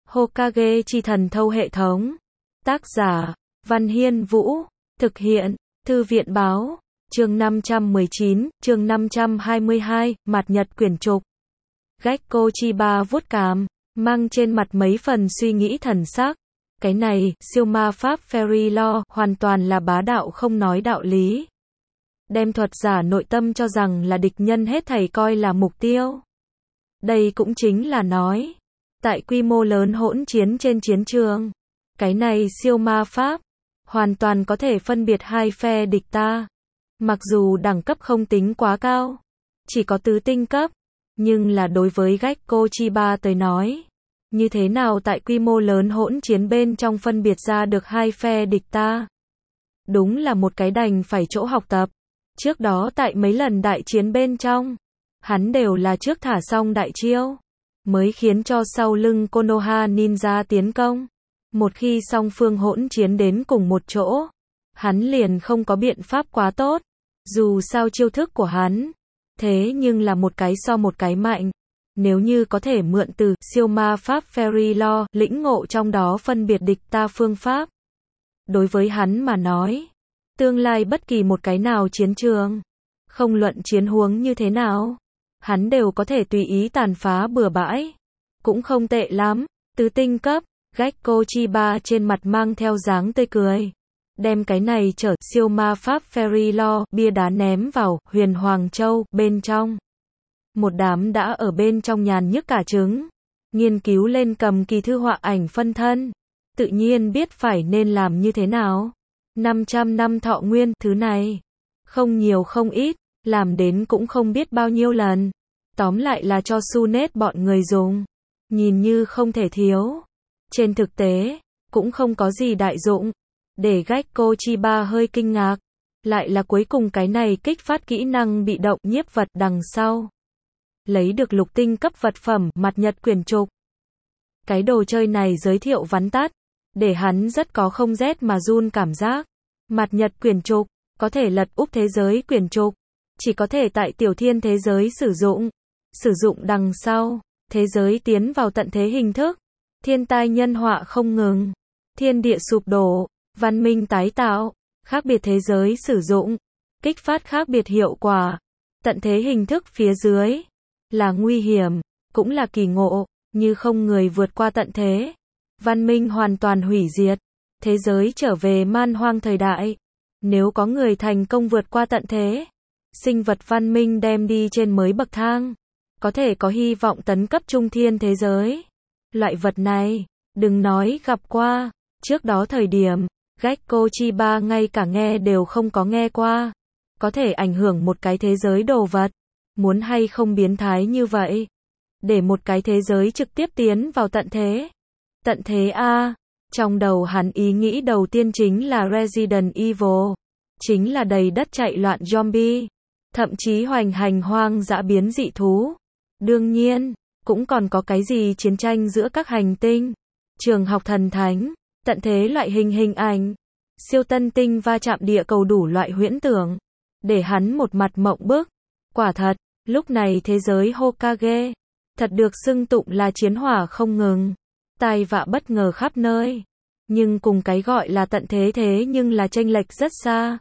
Hokage chi thần thâu hệ thống. Tác giả, Văn Hiên Vũ. Thực hiện, Thư viện báo. Chương 519, chương 522, mặt nhật quyển trục. Gekko Chiba vuốt cằm, mang trên mặt mấy phần suy nghĩ thần sắc. Cái này, siêu ma pháp Fairy Law, hoàn toàn là bá đạo không nói đạo lý. Đem thuật giả nội tâm cho rằng là địch nhân hết thảy coi là mục tiêu. Đây cũng chính là nói, tại quy mô lớn hỗn chiến trên chiến trường, cái này siêu ma pháp, hoàn toàn có thể phân biệt hai phe địch ta. Mặc dù đẳng cấp không tính quá cao, chỉ có tứ tinh cấp, nhưng là đối với Gekko Chiba tới nói, như thế nào tại quy mô lớn hỗn chiến bên trong phân biệt ra được hai phe địch ta? Đúng là một cái đành phải chỗ học tập. Trước đó tại mấy lần đại chiến bên trong, hắn đều là trước thả xong đại chiêu, mới khiến cho sau lưng Konoha Ninja tiến công. Một khi song phương hỗn chiến đến cùng một chỗ, hắn liền không có biện pháp quá tốt. Dù sao chiêu thức của hắn, thế nhưng là một cái so một cái mạnh. Nếu như có thể mượn từ siêu ma pháp Fairy Law, lĩnh ngộ trong đó phân biệt địch ta phương pháp. Đối với hắn mà nói, tương lai bất kỳ một cái nào chiến trường, không luận chiến huống như thế nào, hắn đều có thể tùy ý tàn phá bừa bãi. Cũng không tệ lắm. Tứ tinh cấp, Gekko Chiba trên mặt mang theo dáng tươi cười. Đem cái này trở siêu ma pháp Fairy Law, bia đá ném vào Huyền Hoàng Châu bên trong. Một đám đã ở bên trong nhàn nhức cả trứng, nghiên cứu lên cầm kỳ thư họa ảnh phân thân, tự nhiên biết phải nên làm như thế nào. 500 năm thọ nguyên, thứ này không nhiều không ít, làm đến cũng không biết bao nhiêu lần. Tóm lại là cho Sunet bọn người dùng, nhìn như không thể thiếu, trên thực tế cũng không có gì đại dụng. Để Gekko Chiba hơi kinh ngạc, lại là cuối cùng cái này kích phát kỹ năng bị động nhiếp vật đằng sau. Lấy được lục tinh cấp vật phẩm, mặt nhật quyển trục. Cái đồ chơi này giới thiệu vắn tắt, để hắn rất có không rét mà run cảm giác. Mặt nhật quyển trục, có thể lật úp thế giới quyển trục, chỉ có thể tại tiểu thiên thế giới sử dụng. Sử dụng đằng sau, thế giới tiến vào tận thế hình thức. Thiên tai nhân họa không ngừng, thiên địa sụp đổ, văn minh tái tạo, khác biệt thế giới sử dụng, kích phát khác biệt hiệu quả. Tận thế hình thức phía dưới là nguy hiểm, cũng là kỳ ngộ, như không người vượt qua tận thế, văn minh hoàn toàn hủy diệt, thế giới trở về man hoang thời đại. Nếu có người thành công vượt qua tận thế, sinh vật văn minh đem đi trên mới bậc thang, có thể có hy vọng tấn cấp trung thiên thế giới. Loại vật này, đừng nói gặp qua, trước đó thời điểm, Gekko Chiba ngay cả nghe đều không có nghe qua. Có thể ảnh hưởng một cái thế giới đồ vật, muốn hay không biến thái như vậy. Để một cái thế giới trực tiếp tiến vào tận thế. Tận thế a, trong đầu hắn ý nghĩ đầu tiên chính là Resident Evil, chính là đầy đất chạy loạn zombie, thậm chí hoành hành hoang dã biến dị thú. Đương nhiên, cũng còn có cái gì chiến tranh giữa các hành tinh, trường học thần thánh, tận thế loại hình ảnh, siêu tân tinh va chạm địa cầu đủ loại huyễn tưởng, để hắn một mặt mộng bức. Quả thật, lúc này thế giới Hokage, thật được xưng tụng là chiến hỏa không ngừng, tai vạ bất ngờ khắp nơi. Nhưng cùng cái gọi là tận thế thế nhưng là chênh lệch rất xa.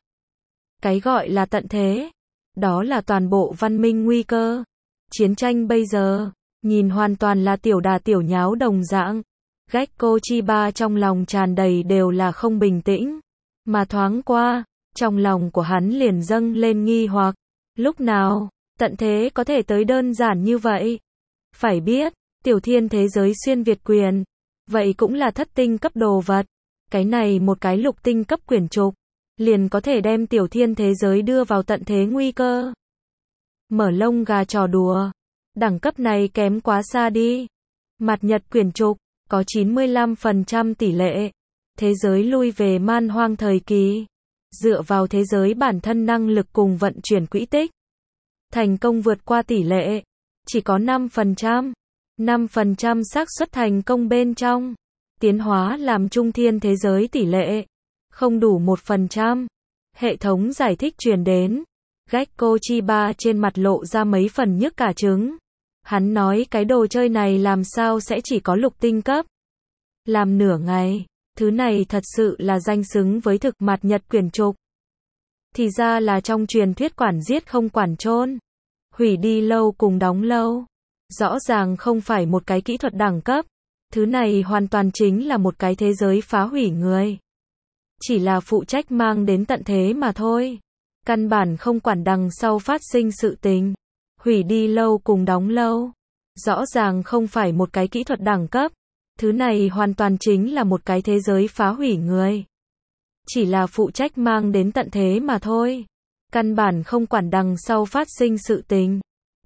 Cái gọi là tận thế, đó là toàn bộ văn minh nguy cơ. Chiến tranh bây giờ, nhìn hoàn toàn là tiểu đà tiểu nháo đồng dạng. Gekko Chiba trong lòng tràn đầy đều là không bình tĩnh. Mà thoáng qua, trong lòng của hắn liền dâng lên nghi hoặc. Lúc nào, tận thế có thể tới đơn giản như vậy? Phải biết, tiểu thiên thế giới xuyên Việt quyền, vậy cũng là thất tinh cấp đồ vật. Cái này một cái lục tinh cấp quyển trục, liền có thể đem tiểu thiên thế giới đưa vào tận thế nguy cơ. Mở lông gà trò đùa, đẳng cấp này kém quá xa đi. Mặt nhật quyển trục, có 95% tỷ lệ. Thế giới lui về man hoang thời kỳ, dựa vào thế giới bản thân năng lực cùng vận chuyển quỹ tích, thành công vượt qua tỷ lệ, chỉ có 5%. 5% xác suất thành công bên trong, tiến hóa làm trung thiên thế giới tỷ lệ, không đủ 1%. Hệ thống giải thích truyền đến, Gekko Chiba trên mặt lộ ra mấy phần nhức cả trứng. Hắn nói cái đồ chơi này làm sao sẽ chỉ có lục tinh cấp. làm nửa ngày, thứ này thật sự là danh xứng với thực mạt nhật quyển trục. Thì ra là trong truyền thuyết quản giết không quản chôn, hủy đi lâu cùng đóng lâu. Rõ ràng không phải một cái kỹ thuật đẳng cấp, thứ này hoàn toàn chính là một cái thế giới phá hủy người. Chỉ là phụ trách mang đến tận thế mà thôi. Căn bản không quản đằng sau phát sinh sự tình. Hủy đi lâu cùng đóng lâu. Rõ ràng không phải một cái kỹ thuật đẳng cấp. Thứ này hoàn toàn chính là một cái thế giới phá hủy người. Chỉ là phụ trách mang đến tận thế mà thôi. Căn bản không quản đằng sau phát sinh sự tình.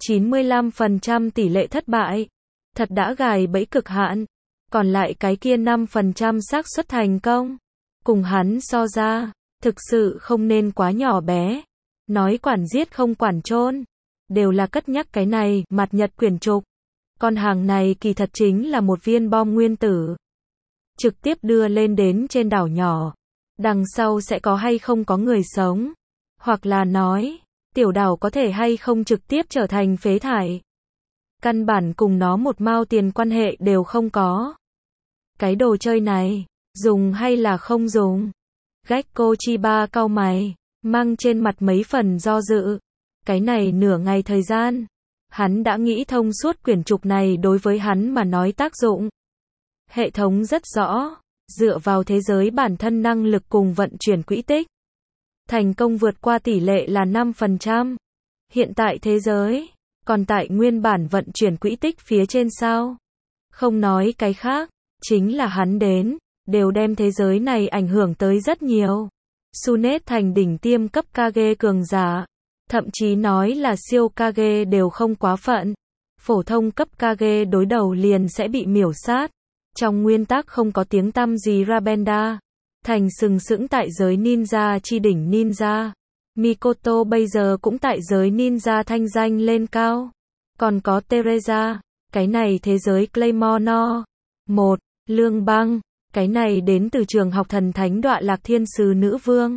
95% tỷ lệ thất bại. Thật đã gài bẫy cực hạn. Còn lại cái kia 5% xác suất thành công. Cùng hắn so ra, thực sự không nên quá nhỏ bé. Nói quản giết không quản chôn, đều là cất nhắc cái này, mặt nhật quyển trục. Con hàng này kỳ thật chính là một viên bom nguyên tử. Trực tiếp đưa lên đến trên đảo nhỏ. Đằng sau sẽ có hay không có người sống. Hoặc là nói, tiểu đảo có thể hay không trực tiếp trở thành phế thải. Căn bản cùng nó một mao tiền quan hệ đều không có. Cái đồ chơi này, dùng hay là không dùng? Gekko Chiba cau mày, mang trên mặt mấy phần do dự. Cái này nửa ngày thời gian, hắn đã nghĩ thông suốt quyển trục này đối với hắn mà nói tác dụng. Hệ thống rất rõ, dựa vào thế giới bản thân năng lực cùng vận chuyển quỹ tích. Thành công vượt qua tỷ lệ là 5%. Hiện tại thế giới, còn tại nguyên bản vận chuyển quỹ tích phía trên sao? Không nói cái khác, chính là hắn đến, đều đem thế giới này ảnh hưởng tới rất nhiều. Sunet thành đỉnh tiêm cấp Kage cường giả, thậm chí nói là siêu Kage đều không quá phận. Phổ thông cấp Kage đối đầu liền sẽ bị miểu sát. Trong nguyên tắc không có tiếng tăm gì Rabenda, thành sừng sững tại giới ninja chi đỉnh ninja. Mikoto bây giờ cũng tại giới ninja thanh danh lên cao. Còn có Teresa, cái này thế giới Claymore no. 1. Lương Băng, cái này đến từ trường học thần thánh Đọa Lạc Thiên Sứ Nữ Vương.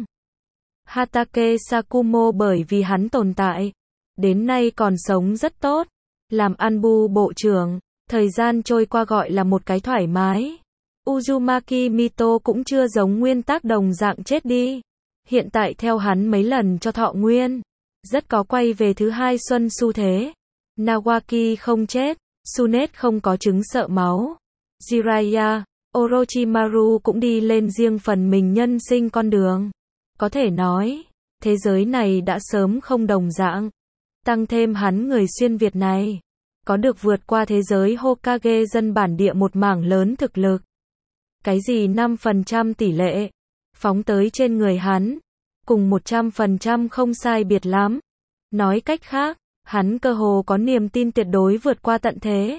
Hatake Sakumo bởi vì hắn tồn tại, đến nay còn sống rất tốt. Làm Anbu bộ trưởng, thời gian trôi qua gọi là một cái thoải mái. Uzumaki Mito cũng chưa giống nguyên tắc đồng dạng chết đi. Hiện tại theo hắn mấy lần cho thọ nguyên, rất có quay về thứ hai xuân xu thế. Nawaki không chết, Sunet không có chứng sợ máu. Jiraiya, Orochimaru cũng đi lên riêng phần mình nhân sinh con đường. Có thể nói, thế giới này đã sớm không đồng dạng. Tăng thêm hắn người xuyên Việt này, có được vượt qua thế giới Hokage dân bản địa một mảng lớn thực lực. Cái gì 5% tỷ lệ, phóng tới trên người hắn, cùng 100% không sai biệt lắm. Nói cách khác, hắn cơ hồ có niềm tin tuyệt đối vượt qua tận thế.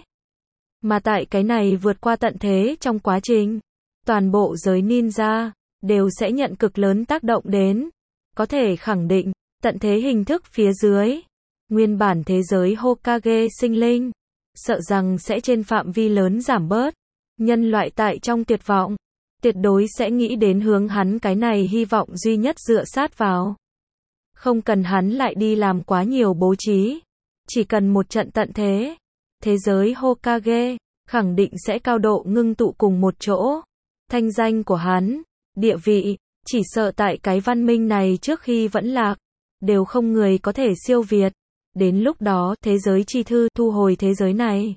Mà tại cái này vượt qua tận thế trong quá trình, toàn bộ giới ninja đều sẽ nhận cực lớn tác động đến. Có thể khẳng định, tận thế hình thức phía dưới, nguyên bản thế giới Hokage sinh linh, sợ rằng sẽ trên phạm vi lớn giảm bớt. Nhân loại tại trong tuyệt vọng, tuyệt đối sẽ nghĩ đến hướng hắn cái này hy vọng duy nhất dựa sát vào. Không cần hắn lại đi làm quá nhiều bố trí, chỉ cần một trận tận thế. Thế giới Hokage khẳng định sẽ cao độ ngưng tụ cùng một chỗ. Thanh danh của hắn, địa vị, chỉ sợ tại cái văn minh này trước khi vẫn lạc, đều không người có thể siêu việt. Đến lúc đó, thế giới chi thư thu hồi thế giới này.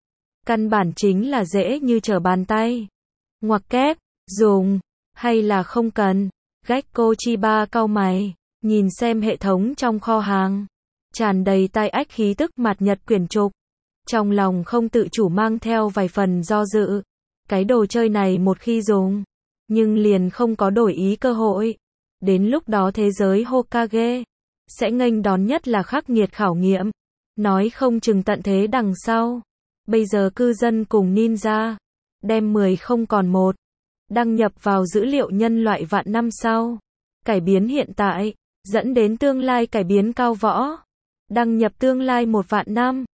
Căn bản chính là dễ như trở bàn tay. Ngoặc kép, dùng, hay là không cần. Gekko Chiba cau mày, nhìn xem hệ thống trong kho hàng. Tràn đầy tai ách khí tức mạt nhật quyển trục. Trong lòng không tự chủ mang theo vài phần do dự. Cái đồ chơi này một khi dùng, nhưng liền không có đổi ý cơ hội. Đến lúc đó thế giới Hokage sẽ nghênh đón nhất là khắc nghiệt khảo nghiệm. Nói không chừng tận thế đằng sau. Bây giờ cư dân cùng ninja, đem 10 không còn 1. Đăng nhập vào dữ liệu nhân loại vạn năm sau. Cải biến hiện tại, dẫn đến tương lai cải biến cao võ. Đăng nhập tương lai 1 vạn năm.